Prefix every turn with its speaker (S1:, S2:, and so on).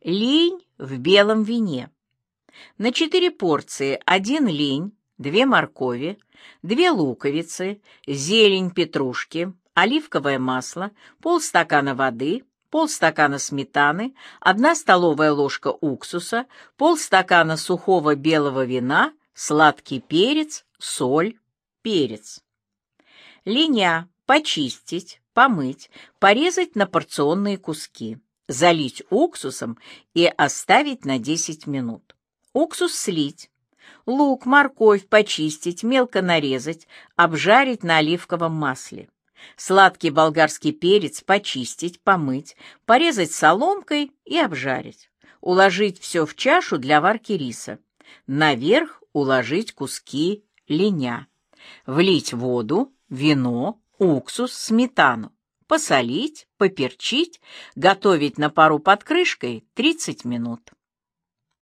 S1: Линь в белом вине. На 4 порции 1 линь, 2 моркови, 2 луковицы, зелень петрушки, оливковое масло, полстакана воды, полстакана сметаны, 1 столовая ложка уксуса, полстакана сухого белого вина, сладкий перец, соль, перец. Линя почистить, помыть, порезать на порционные куски, залить уксусом и оставить на 10 минут. Уксус слить. Лук, морковь почистить, мелко нарезать, обжарить на оливковом масле. Сладкий болгарский перец почистить, помыть, порезать соломкой и обжарить. Уложить все в чашу для варки риса. Наверх уложить куски линя. Влить воду, вино, уксус, сметану. Посолить, поперчить, готовить на пару под крышкой 30 минут.